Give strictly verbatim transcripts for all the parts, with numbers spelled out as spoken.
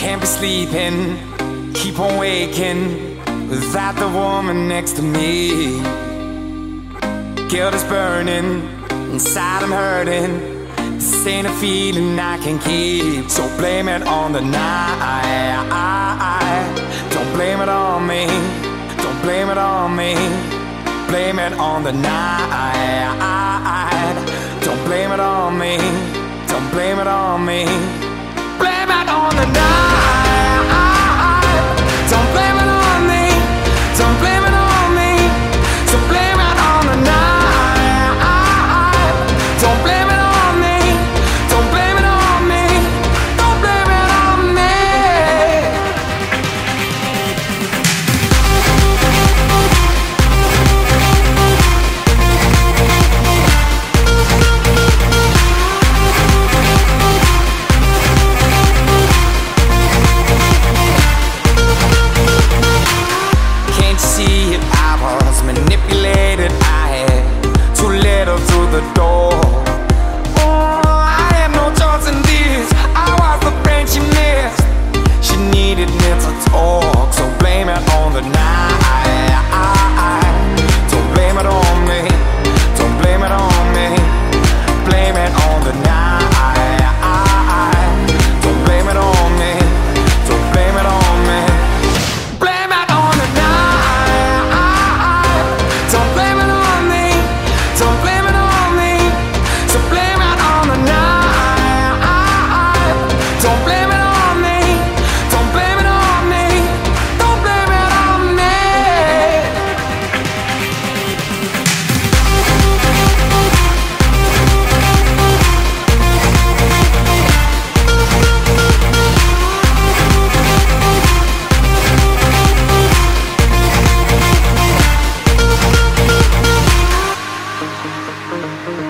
Can't be sleeping, keep on waking without the woman next to me. Guilt is burning, inside I'm hurting. This ain't a feeling I can keep. So blame it on the night. Don't blame it on me. Don't blame it on me. Blame it on the night. Don't blame it on me. Don't blame it on me. Blame it on the night. Don't blame it on me. Don't blame it on me. So blame it on the night. Don't blame it on me. Don't blame it on me. Don't blame it on me. Can't you see it? I was manipulated. I had too little through the door. Oh, I had no choice in this. I was the friend she missed. She needed me to talk. So blame it on the night. Don't blame it on me. Don't blame it on me. Blame it on the night. Don't blame it on me. Don't blame it on me. Blame it on the night. Don't blame it on me. Don't blame it on me. So blame it on the night. Don't blame it on me. Don't blame it on me. Don't blame it on me.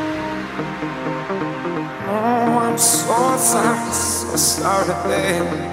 Oh, I'm so sorry, so sorry, babe.